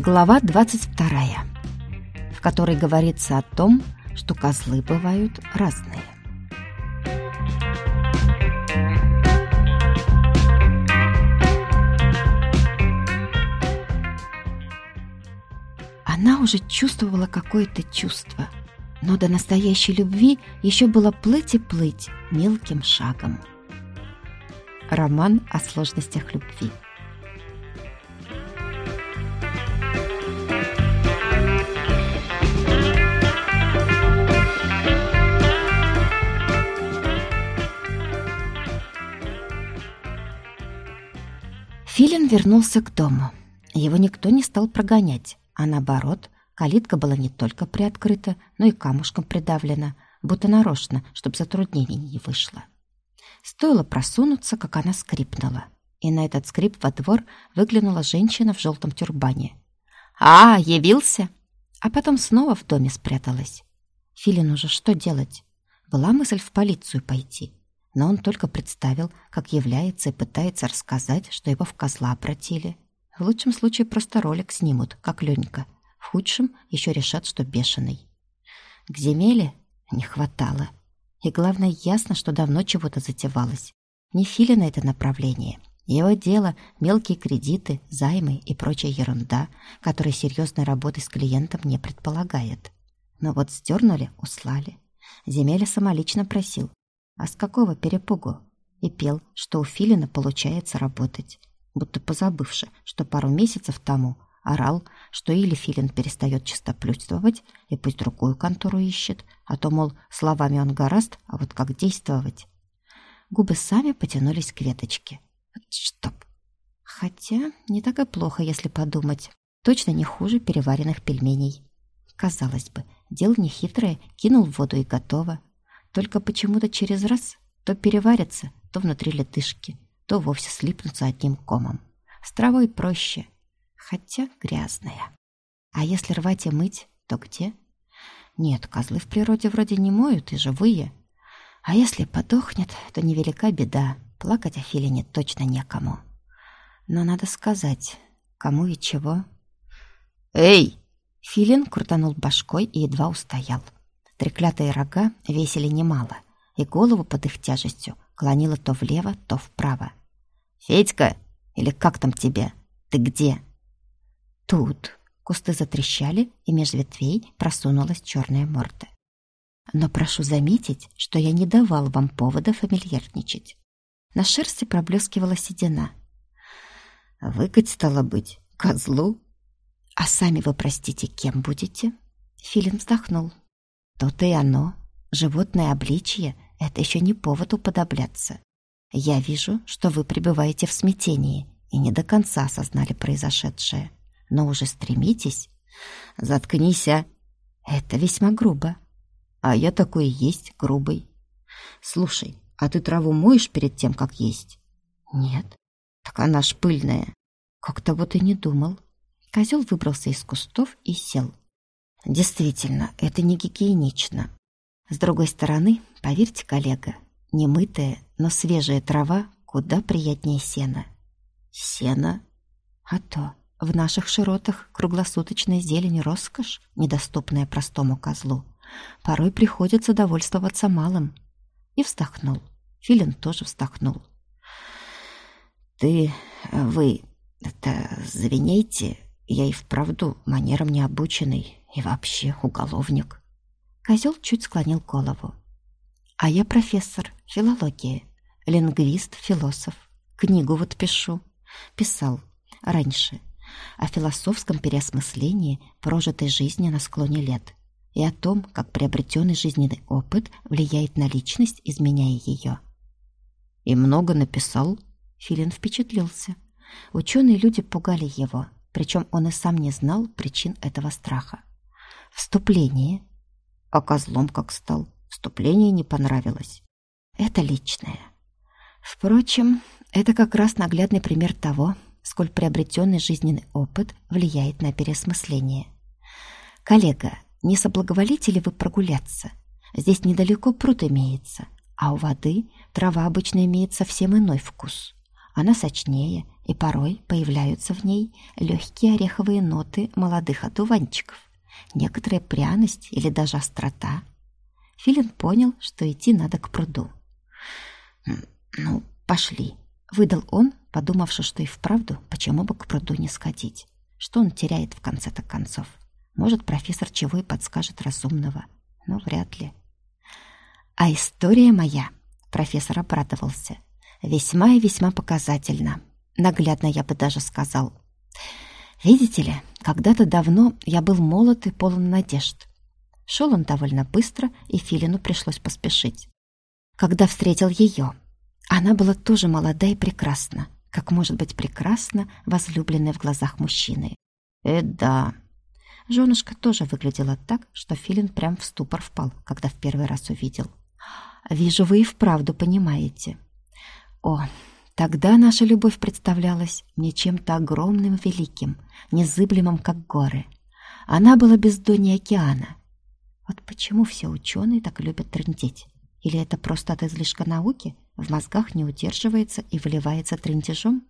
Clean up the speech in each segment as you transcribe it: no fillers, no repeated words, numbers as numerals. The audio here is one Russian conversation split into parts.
Глава 22, в которой говорится о том, что козлы бывают разные. Она уже чувствовала какое-то чувство, но до настоящей любви еще было плыть и плыть мелким шагом. Роман о сложностях любви. Филин вернулся к дому. Его никто не стал прогонять, а наоборот, калитка была не только приоткрыта, но и камушком придавлена, будто нарочно, чтобы затруднений не вышло. Стоило просунуться, как она скрипнула, и на этот скрип во двор выглянула женщина в желтом тюрбане. «А, явился!» А потом снова в доме спряталась. Филину же что делать? Была мысль в полицию пойти, но он только представил, как является и пытается рассказать, что его в козла обратили. В лучшем случае просто ролик снимут, как Ленька. В худшем еще решат, что бешеный. К земеле не хватало. И главное, ясно, что давно чего-то затевалось. Не Филина это направление. Его дело — мелкие кредиты, займы и прочая ерунда, которая серьезной работы с клиентом не предполагает. Но вот сдернули, услали. Земеля самолично просил. А с какого перепугу? И пел, что у Филина получается работать. Будто позабывши, что пару месяцев тому орал, что или Филин перестает чистоплюйствовать и пусть другую контору ищет, а то, мол, словами он гораст, а вот как действовать? Губы сами потянулись к веточке. Чтоб. Хотя не так и плохо, если подумать. Точно не хуже переваренных пельменей. Казалось бы, дело нехитрое, кинул в воду и готово. Только почему-то через раз то переварятся, то внутри ледышки, то вовсе слипнутся одним комом. С травой проще, хотя грязная. А если рвать и мыть, то где? Нет, козлы в природе вроде не моют и живые. А если подохнет, то невелика беда. Плакать о Филине точно некому. Но надо сказать, кому и чего. «Эй!» Филин крутанул башкой и едва устоял. Треклятые рога весили немало, и голову под их тяжестью клонило то влево, то вправо. «Федька, или как там тебя? Ты где?» Тут кусты затрещали, и меж ветвей просунулась черная морда. Но прошу заметить, что я не давал вам повода фамильярничать. На шерсти проблескивала седина. «Выкать, стало быть, козлу?» «А сами вы, простите, кем будете?» Филин вздохнул. «То-то и оно. Животное обличье — это еще не повод уподобляться. Я вижу, что вы пребываете в смятении и не до конца осознали произошедшее. Но уже стремитесь. Заткнись, а! Это весьма грубо. А я такой и есть, грубый. Слушай, а ты траву моешь перед тем, как есть?» «Нет». «Так она ж пыльная». «Как-то вот и не думал». Козел выбрался из кустов и сел. «Действительно, это не гигиенично. С другой стороны, поверьте, коллега, немытая, но свежая трава куда приятнее сена». «Сено?» «А то в наших широтах круглосуточная зелень — роскошь, недоступная простому козлу. Порой приходится довольствоваться малым». И вздохнул. Филин тоже вздохнул. Вы завиняйте, я и вправду манерам не обученный и вообще уголовник». Козел чуть склонил голову. «А я профессор филологии, лингвист, философ. Книгу вот пишу. Писал раньше о философском переосмыслении прожитой жизни на склоне лет и о том, как приобретенный жизненный опыт влияет на личность, изменяя ее». «И много написал?» Филин впечатлился. Ученые люди пугали его, причем он и сам не знал причин этого страха. «Вступление». «А козлом как стал? Вступление не понравилось». «Это личное. Впрочем, это как раз наглядный пример того, сколь приобретенный жизненный опыт влияет на переосмысление. Коллега, не соблаговолите ли вы прогуляться? Здесь недалеко пруд имеется, а у воды трава обычно имеет совсем иной вкус. Она сочнее, и порой появляются в ней легкие ореховые ноты молодых одуванчиков, некоторая пряность или даже острота. Филин понял, что идти надо к пруду. «Ну, пошли», — выдал он, подумавши, что и вправду, почему бы к пруду не сходить. Что он теряет в конце-то концов? Может, профессор чего и подскажет разумного, но вряд ли. А история моя, профессор обрадовался, весьма и весьма показательна. Наглядно, я бы даже сказал. Видите ли, когда-то давно я был молод и полон надежд. Шел он довольно быстро, и Филину пришлось поспешить. Когда встретил ее, она была тоже молода и прекрасна, как может быть прекрасна возлюбленная в глазах мужчины. Да. Женушка тоже выглядела так, что Филин прям в ступор впал, когда в первый раз увидел. Вижу, вы и вправду понимаете. О, тогда наша любовь представлялась мне чем-то огромным и великим, незыблемым, как горы. Она была бездоннее океана. Вот почему все ученые так любят трындеть? Или это просто от излишка науки в мозгах не удерживается и выливается трындежом?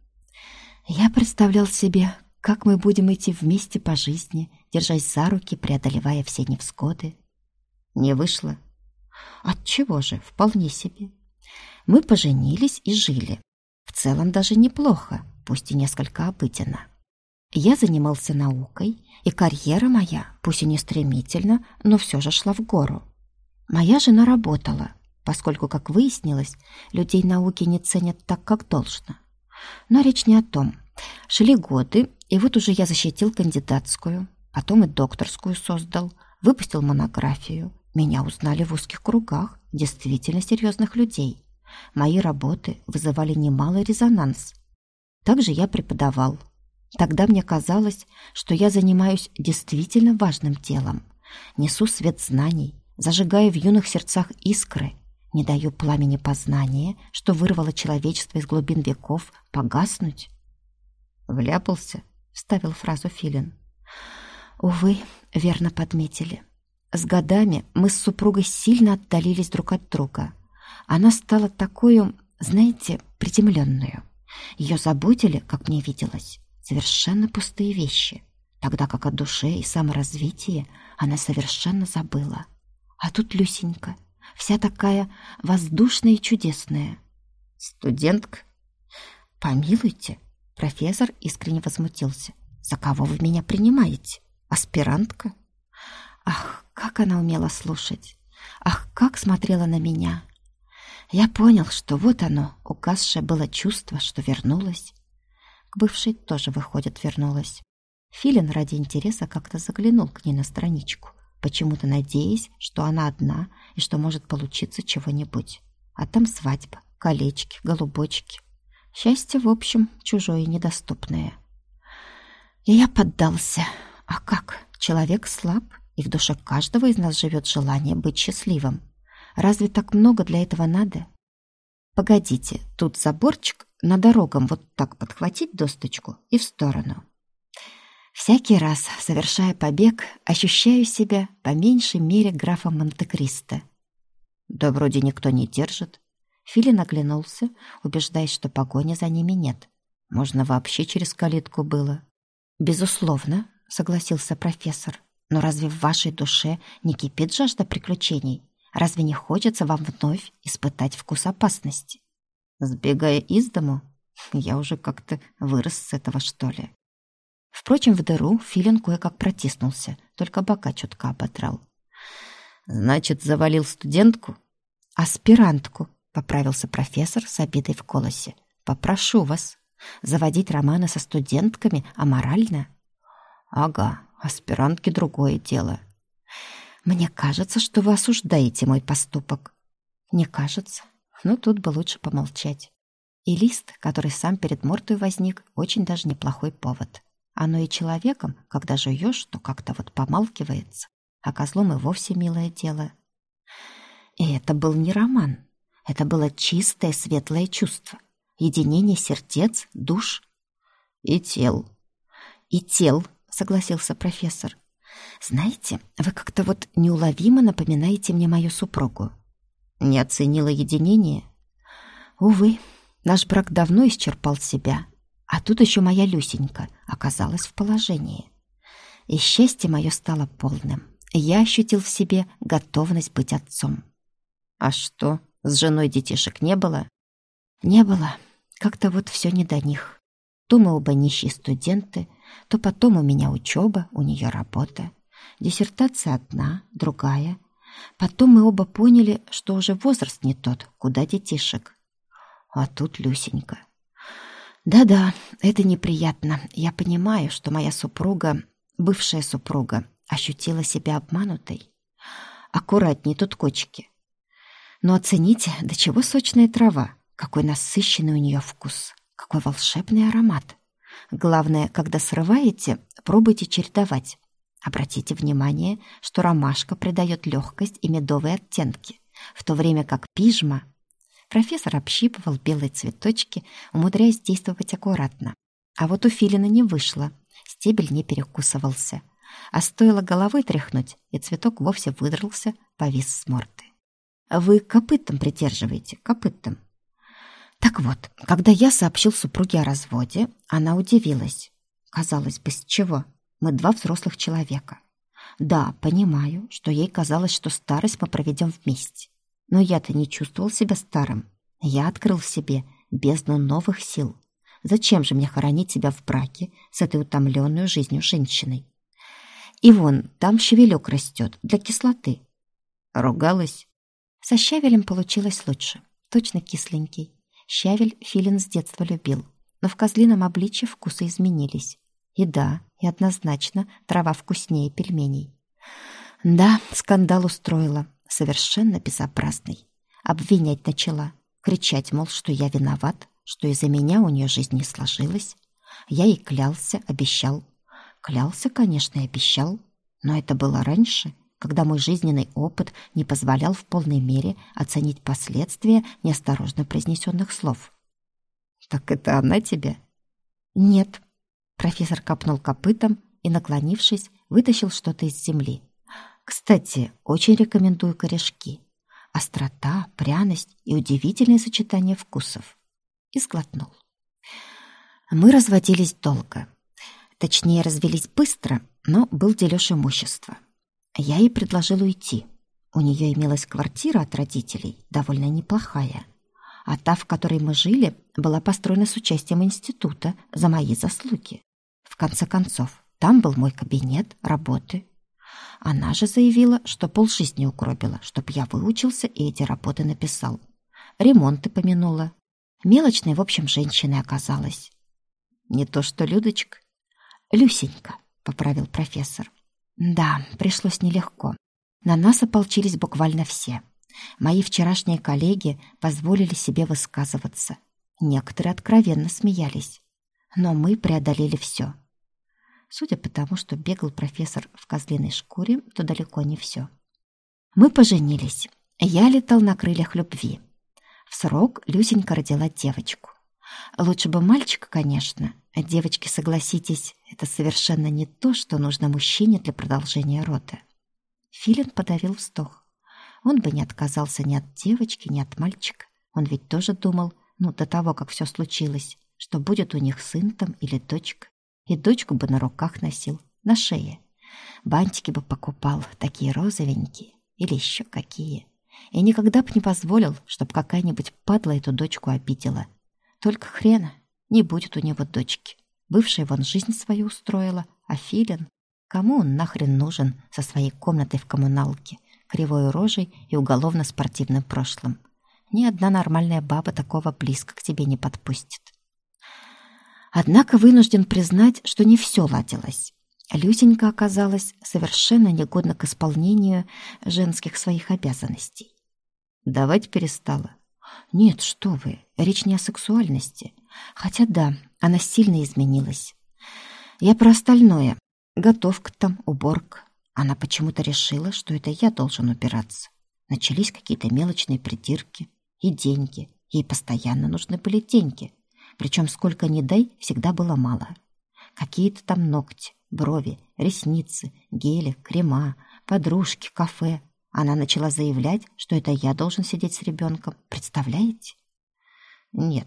Я представлял себе, как мы будем идти вместе по жизни, держась за руки, преодолевая все невзгоды. Не вышло. Отчего же, вполне себе. Мы поженились и жили. В целом даже неплохо, пусть и несколько обыденно. Я занимался наукой, и карьера моя, пусть и не стремительно, но все же шла в гору. Моя жена работала, поскольку, как выяснилось, людей науки не ценят так, как должно. Но речь не о том. Шли годы, и вот уже я защитил кандидатскую, потом и докторскую создал, выпустил монографию. Меня узнали в узких кругах действительно серьезных людей. Мои работы вызывали немалый резонанс. Также я преподавал. Тогда мне казалось, что я занимаюсь действительно важным делом. Несу свет знаний, зажигаю в юных сердцах искры, не даю пламени познания, что вырвало человечество из глубин веков, погаснуть. «Вляпался?» — вставил фразу Филин. «Увы, верно подметили. С годами мы с супругой сильно отдалились друг от друга. Она стала такой, знаете, приземленную. Ее заботили, как мне виделось, совершенно пустые вещи, тогда как о душе и саморазвитии она совершенно забыла. А тут Люсенька, вся такая воздушная и чудесная. Студентка? Помилуйте, профессор искренне возмутился. За кого вы меня принимаете? Аспирантка? Ах, как она умела слушать! Ах, как смотрела на меня! Я понял, что вот оно, угасшее было чувство, что вернулось. К бывшей тоже, выходит, вернулась. Филин ради интереса как-то заглянул к ней на страничку, почему-то надеясь, что она одна и что может получиться чего-нибудь. А там свадьба, колечки, голубочки. Счастье, в общем, чужое и недоступное. И я поддался. А как? Человек слаб, и в душе каждого из нас живет желание быть счастливым. Разве так много для этого надо? Погодите, тут заборчик, на дорогам вот так подхватить досточку и в сторону. Всякий раз, совершая побег, ощущаю себя по меньшей мере графом Монте-Кристо. Да вроде никто не держит. Филин оглянулся, убеждаясь, что погони за ними нет. Можно вообще через калитку было. Безусловно, согласился профессор. Но разве в вашей душе не кипит жажда приключений? Разве не хочется вам вновь испытать вкус опасности? Сбегая из дому, я уже как-то вырос с этого, что ли. Впрочем, в дыру Филин кое-как протиснулся, только бока чутка оботрал. Значит, завалил студентку? Аспирантку, поправился профессор с обидой в голосе. Попрошу вас, заводить романы со студентками аморально? Ага, аспирантки другое дело. Мне кажется, что вы осуждаете мой поступок. Не кажется? Ну, тут бы лучше помолчать. И лист, который сам перед мордой возник, очень даже неплохой повод. Оно и человеком, когда жуешь, то как-то вот помалкивается, а козлом и вовсе милое дело. И это был не роман. Это было чистое, светлое чувство. Единение сердец, душ и тел. И тел, согласился профессор. Знаете, вы как-то вот неуловимо напоминаете мне мою супругу. Не оценила единение? Увы, наш брак давно исчерпал себя. А тут еще моя Люсенька оказалась в положении. И счастье мое стало полным. Я ощутил в себе готовность быть отцом. А что, с женой детишек не было? Не было. Как-то вот все не до них. То мы оба нищие студенты, то потом у меня учеба, у нее работа. Диссертация одна, другая. Потом мы оба поняли, что уже возраст не тот, куда детишек. А тут Люсенька. Да-да, это неприятно. Я понимаю, что моя супруга, бывшая супруга, ощутила себя обманутой. Аккуратней тут кочки. Но оцените, до чего сочная трава, какой насыщенный у нее вкус, какой волшебный аромат. Главное, когда срываете, пробуйте чередовать. Обратите внимание, что ромашка придает легкость и медовые оттенки, в то время как пижма... Профессор общипывал белые цветочки, умудряясь действовать аккуратно. А вот у филина не вышло, стебель не перекусывался. А стоило головой тряхнуть, и цветок вовсе выдрался, повис с морды. Вы копытом придерживаете, копытом. Так вот, когда я сообщил супруге о разводе, она удивилась. Казалось бы, с чего? Мы два взрослых человека. Да, понимаю, что ей казалось, что старость мы проведем вместе. Но я-то не чувствовал себя старым. Я открыл в себе бездну новых сил. Зачем же мне хоронить себя в браке с этой утомленной жизнью женщиной? И вон, там щавелек растет для кислоты. Ругалась. Со щавелем получилось лучше. Точно кисленький. Щавель филин с детства любил. Но в козлином обличье вкусы изменились. И да, и однозначно трава вкуснее пельменей. Да, скандал устроила. Совершенно безобразный. Обвинять начала. Кричать, мол, что я виноват, что из-за меня у нее жизнь не сложилась. Я ей клялся, обещал. Клялся, конечно, и обещал. Но это было раньше, когда мой жизненный опыт не позволял в полной мере оценить последствия неосторожно произнесенных слов. «Так это она тебе?» «Нет». Профессор копнул копытом и, наклонившись, вытащил что-то из земли. Кстати, очень рекомендую корешки. Острота, пряность и удивительное сочетание вкусов. И сглотнул. Мы разводились долго. Точнее, развелись быстро, но был дележ имущества. Я ей предложил уйти. У нее имелась квартира от родителей, довольно неплохая. А та, в которой мы жили, была построена с участием института за мои заслуги. В конце концов, там был мой кабинет, работы. Она же заявила, что полжизни угробила, чтоб я выучился и эти работы написал. Ремонты помянула. Мелочной, в общем, женщиной оказалась. Не то что Людочка. Люсенька, поправил профессор. Да, пришлось нелегко. На нас ополчились буквально все. Мои вчерашние коллеги позволили себе высказываться. Некоторые откровенно смеялись. Но мы преодолели все. Судя по тому, что бегал профессор в козлиной шкуре, то далеко не все. Мы поженились. Я летал на крыльях любви. В срок Люсенька родила девочку. Лучше бы мальчика, конечно. А девочки, согласитесь, это совершенно не то, что нужно мужчине для продолжения рода. Филин подавил вздох. Он бы не отказался ни от девочки, ни от мальчика. Он ведь тоже думал, до того, как все случилось, что будет у них сын там или дочка. И дочку бы на руках носил, на шее. Бантики бы покупал, такие розовенькие или еще какие. И никогда бы не позволил, чтобы какая-нибудь падла эту дочку обидела. Только хрена, не будет у него дочки. Бывшая вон жизнь свою устроила, а Филин... Кому он нахрен нужен со своей комнатой в коммуналке, кривой рожей и уголовно-спортивным прошлым? Ни одна нормальная баба такого близко к тебе не подпустит. Однако вынужден признать, что не все ладилось. Люсенька оказалась совершенно негодна к исполнению женских своих обязанностей. Давать перестала. Нет, что вы, речь не о сексуальности. Хотя да, она сильно изменилась. Я про остальное. Готовка там, уборка. Она почему-то решила, что это я должен убираться. Начались какие-то мелочные придирки. И деньги. Ей постоянно нужны были деньги. Причем сколько ни дай, всегда было мало. Какие-то там ногти, брови, ресницы, гели, крема, подружки, кафе. Она начала заявлять, что это я должен сидеть с ребенком. Представляете? Нет,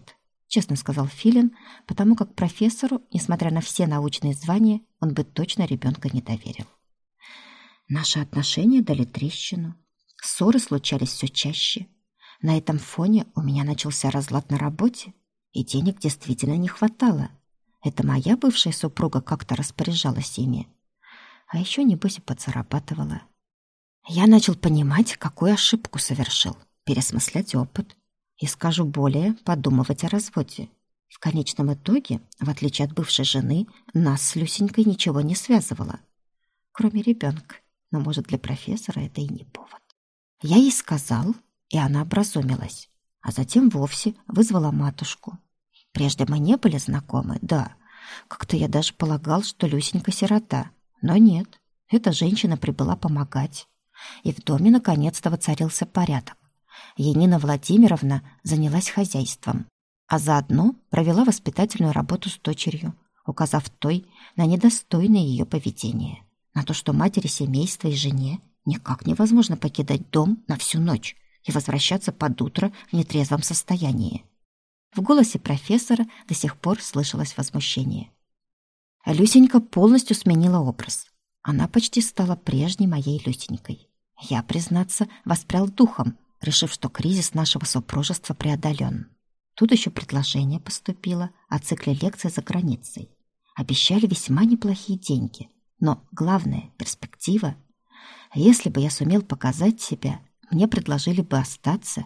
честно сказал Филин, потому как профессору, несмотря на все научные звания, он бы точно ребенка не доверил. Наши отношения дали трещину. Ссоры случались все чаще. На этом фоне у меня начался разлад на работе, и денег действительно не хватало. Это моя бывшая супруга как-то распоряжалась ими. А еще, небось, и подзарабатывала. Я начал понимать, какую ошибку совершил, переосмыслять опыт. И скажу более, подумывать о разводе. В конечном итоге, в отличие от бывшей жены, нас с Люсенькой ничего не связывало. Кроме ребенка. Но, может, для профессора это и не повод. Я ей сказал, и она образумилась. А затем вовсе вызвала матушку. Прежде мы не были знакомы, да. Как-то я даже полагал, что Люсенька сирота. Но нет, эта женщина прибыла помогать. И в доме наконец-то воцарился порядок. Янина Владимировна занялась хозяйством, а заодно провела воспитательную работу с дочерью, указав той на недостойное ее поведение, на то, что матери семейства и жене никак невозможно покидать дом на всю ночь и возвращаться под утро в нетрезвом состоянии. В голосе профессора до сих пор слышалось возмущение. Люсенька полностью сменила образ. Она почти стала прежней моей Люсенькой. Я, признаться, воспрял духом, решив, что кризис нашего супружества преодолен. Тут еще предложение поступило о цикле лекций за границей. Обещали весьма неплохие деньги, но главное — перспектива. Если бы я сумел показать себя, мне предложили бы остаться.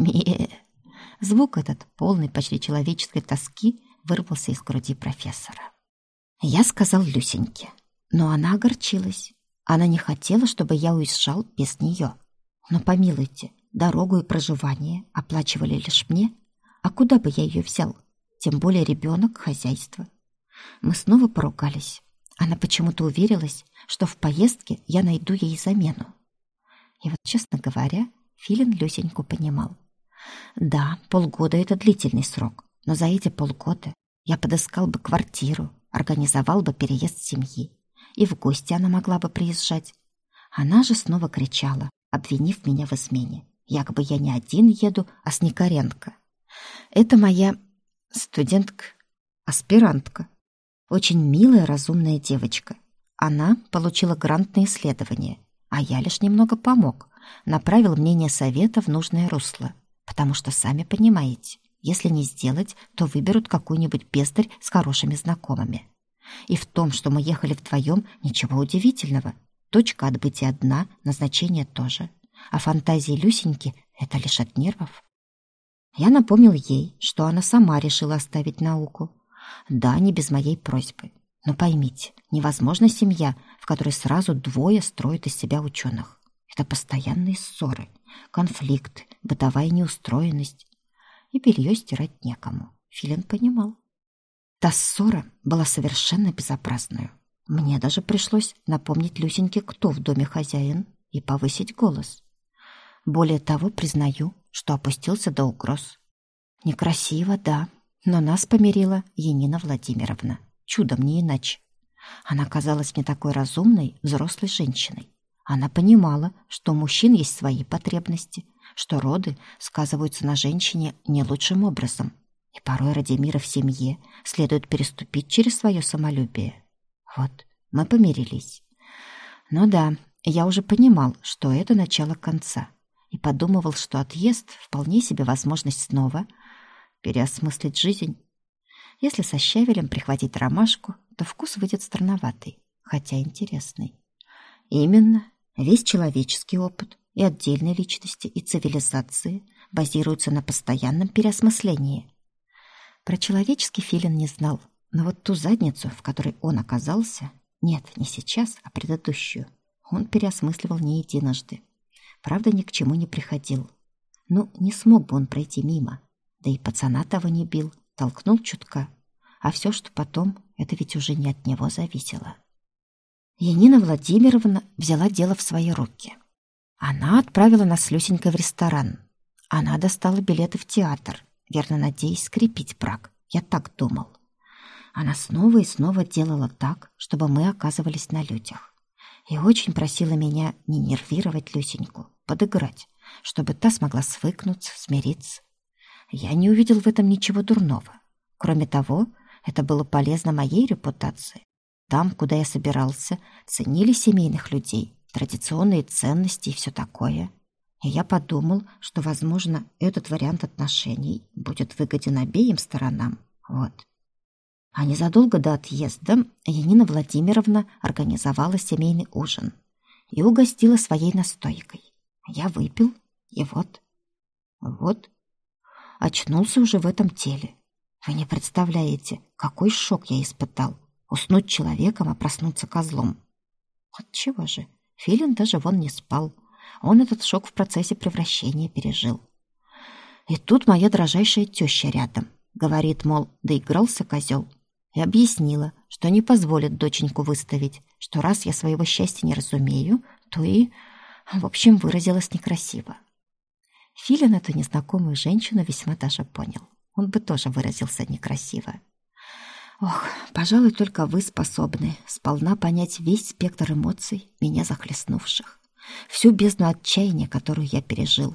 Звук этот, полный почти человеческой тоски, вырвался из груди профессора. Я сказал Люсеньке, но она огорчилась. Она не хотела, чтобы я уезжал без нее. Но помилуйте, дорогу и проживание оплачивали лишь мне, а куда бы я ее взял? Тем более ребенок, хозяйство. Мы снова поругались. Она почему-то уверилась, что в поездке я найду ей замену. И вот, честно говоря, Филин Люсеньку понимал. Да, полгода — это длительный срок, но за эти полгода я подыскал бы квартиру, организовал бы переезд семьи, и в гости она могла бы приезжать. Она же снова кричала, обвинив меня в измене. Якобы я не один еду, а с Никоренко. Это моя студентка, аспирантка. Очень милая, разумная девочка. Она получила грант на исследование, а я лишь немного помог, направил мнение совета в нужное русло. Потому что, сами понимаете, если не сделать, то выберут какую-нибудь бездарь с хорошими знакомыми. И в том, что мы ехали вдвоем, ничего удивительного. Точка отбытия одна, назначение тоже. А фантазии Люсеньки — это лишь от нервов. Я напомнил ей, что она сама решила оставить науку. Да, не без моей просьбы. Но поймите, невозможна семья, в которой сразу двое строят из себя ученых. Это постоянные ссоры, конфликты, бытовая неустроенность. И белье стирать некому. Филин понимал. Та ссора была совершенно безобразной. Мне даже пришлось напомнить Люсеньке, кто в доме хозяин, и повысить голос. Более того, признаю, что опустился до угроз. Некрасиво, да, но нас помирила Янина Владимировна. Чудом, не иначе. Она казалась мне такой разумной, взрослой женщиной. Она понимала, что у мужчин есть свои потребности, что роды сказываются на женщине не лучшим образом, и порой ради мира в семье следует переступить через свое самолюбие. Вот, мы помирились. Но да, я уже понимал, что это начало конца, и подумывал, что отъезд — вполне себе возможность снова переосмыслить жизнь. Если со щавелем прихватить ромашку, то вкус выйдет странноватый, хотя интересный. Именно. Весь человеческий опыт и отдельной личности, и цивилизации базируются на постоянном переосмыслении. Про человеческий Филин не знал, но вот ту задницу, в которой он оказался, нет, не сейчас, а предыдущую, он переосмысливал не единожды. Правда, ни к чему не приходил. Ну, не смог бы он пройти мимо. Да и пацана того не бил, толкнул чутка. А все, что потом, это ведь уже не от него зависело. Янина Владимировна взяла дело в свои руки. Она отправила нас с Люсенькой в ресторан. Она достала билеты в театр, верно надеясь скрепить брак. Я так думал. Она снова и снова делала так, чтобы мы оказывались на людях. И очень просила меня не нервировать Люсеньку, подыграть, чтобы та смогла свыкнуться, смириться. Я не увидел в этом ничего дурного. Кроме того, это было полезно моей репутации. Там, куда я собирался, ценили семейных людей, традиционные ценности и все такое. И я подумал, что, возможно, этот вариант отношений будет выгоден обеим сторонам. Вот. А незадолго до отъезда Янина Владимировна организовала семейный ужин и угостила своей настойкой. Я выпил, и вот, очнулся уже в этом теле. Вы не представляете, какой шок я испытал. Уснуть человеком, а проснуться козлом. Отчего же? Филин даже вон не спал. Он этот шок в процессе превращения пережил. И тут моя дрожайшая теща рядом. Говорит, мол, доигрался козел. И объяснила, что не позволит доченьку выставить, что раз я своего счастья не разумею, то и... В общем, выразилась некрасиво. Филин эту незнакомую женщину весьма даже понял. Он бы тоже выразился некрасиво. Ох, пожалуй, только вы способны сполна понять весь спектр эмоций, меня захлестнувших, всю бездну отчаяния, которую я пережил.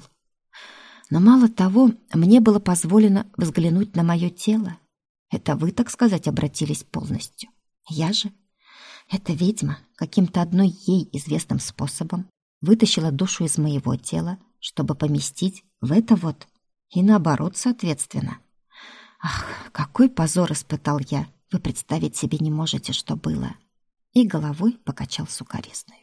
Но мало того, мне было позволено взглянуть на мое тело. Это вы, так сказать, обратились полностью. Я же, эта ведьма, каким-то одной ей известным способом вытащила душу из моего тела, чтобы поместить в это вот, и наоборот, соответственно. Ах, какой позор испытал я, вы представить себе не можете, что было. И головой покачал сукаризную.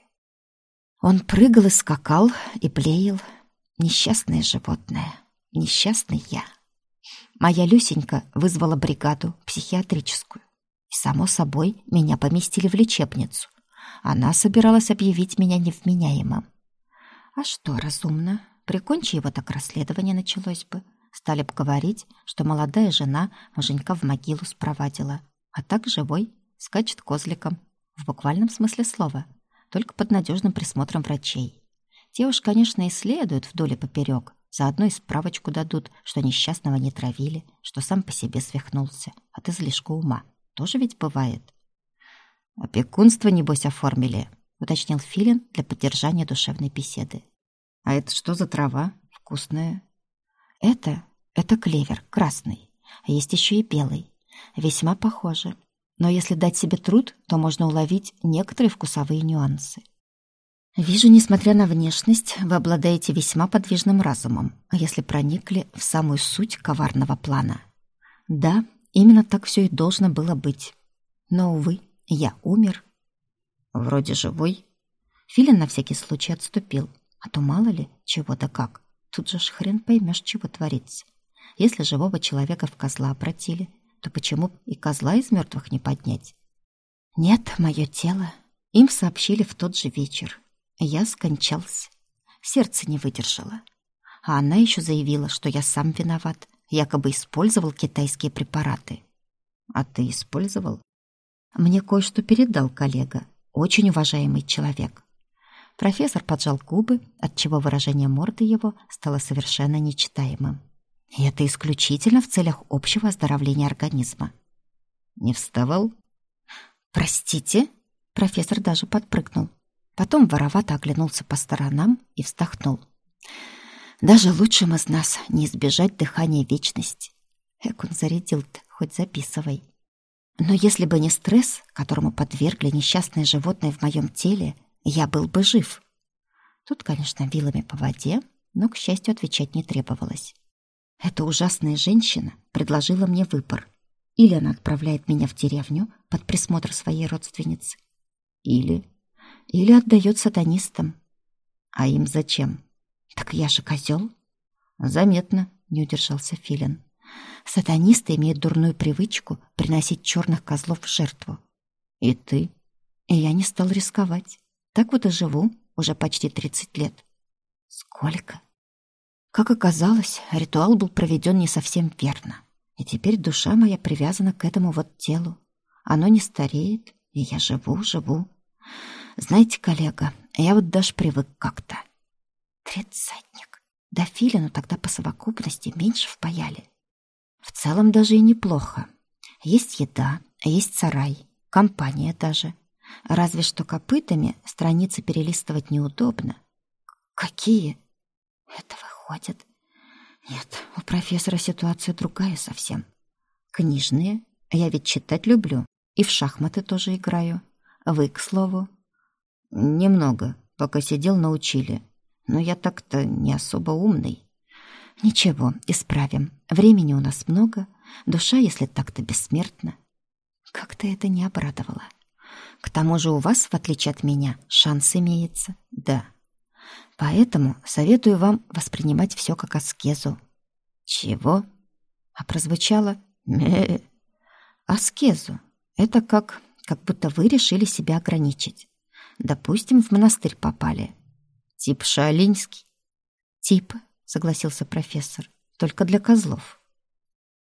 Он прыгал и скакал, и блеял. Несчастное животное, несчастный я. Моя Люсенька вызвала бригаду психиатрическую. И, само собой, меня поместили в лечебницу. Она собиралась объявить меня невменяемым. А что, разумно? Прикончи его, так расследование началось бы. Стали бы говорить, что молодая жена муженька в могилу спровадила, а так живой, скачет козликом, в буквальном смысле слова, только под надежным присмотром врачей. Те уж, конечно, исследуют вдоль и поперек, заодно и справочку дадут, что несчастного не травили, что сам по себе свихнулся от излишка ума. Тоже ведь бывает. «Опекунство, небось, оформили», — уточнил Филин для поддержания душевной беседы. «А это что за трава? Вкусная?» Это клевер, красный. А есть еще и белый. Весьма похожи. Но если дать себе труд, то можно уловить некоторые вкусовые нюансы. Вижу, несмотря на внешность, вы обладаете весьма подвижным разумом, если проникли в самую суть коварного плана. Да, именно так все и должно было быть. Но, увы, я умер. Вроде живой. Филин на всякий случай отступил. А то мало ли, чего да как. Тут же ж хрен поймешь, чего творится. Если живого человека в козла обратили, то почему б и козла из мертвых не поднять? Нет, мое тело. Им сообщили в тот же вечер. Я скончался. Сердце не выдержало. А она еще заявила, что я сам виноват, якобы использовал китайские препараты. А ты использовал? Мне кое-что передал коллега, очень уважаемый человек. Профессор поджал губы, отчего выражение морды его стало совершенно нечитаемым. И это исключительно в целях общего оздоровления организма. Не вставал? Простите? Профессор даже подпрыгнул. Потом воровато оглянулся по сторонам и вздохнул. Даже лучшим из нас не избежать дыхания вечности. Эк он зарядил-то, хоть записывай. Но если бы не стресс, которому подвергли несчастное животное в моем теле, я был бы жив. Тут, конечно, вилами по воде, но, к счастью, отвечать не требовалось. Эта ужасная женщина предложила мне выбор. Или она отправляет меня в деревню под присмотр своей родственницы, или отдает сатанистам. А им зачем? Так я же козел. Заметно, не удержался Филин. Сатанисты имеют дурную привычку приносить черных козлов в жертву. И ты? И я не стал рисковать. Так вот и живу уже почти 30 лет. Сколько? Как оказалось, ритуал был проведен не совсем верно. И теперь душа моя привязана к этому вот телу. Оно не стареет, и я живу. Знаете, коллега, я вот даже привык как-то. Тридцатник. Да Филину тогда по совокупности меньше впаяли. В целом даже и неплохо. Есть еда, есть сарай, компания даже. Разве что копытами страницы перелистывать неудобно. Какие? Это выходит. Нет, у профессора ситуация другая совсем. Книжные? Я ведь читать люблю. И в шахматы тоже играю. Вы, к слову? Немного. Пока сидел, научили. Но я так-то не особо умный. Ничего, исправим. Времени у нас много. Душа, если так-то, бессмертна. Как-то это не обрадовало. К тому же у вас, в отличие от меня, шанс имеется. Да. Поэтому советую вам воспринимать все как аскезу. Чего? А прозвучало «мэ». Аскезу. Это как будто вы решили себя ограничить. Допустим, в монастырь попали. Тип шаолиньский. Тип, согласился профессор, только для козлов.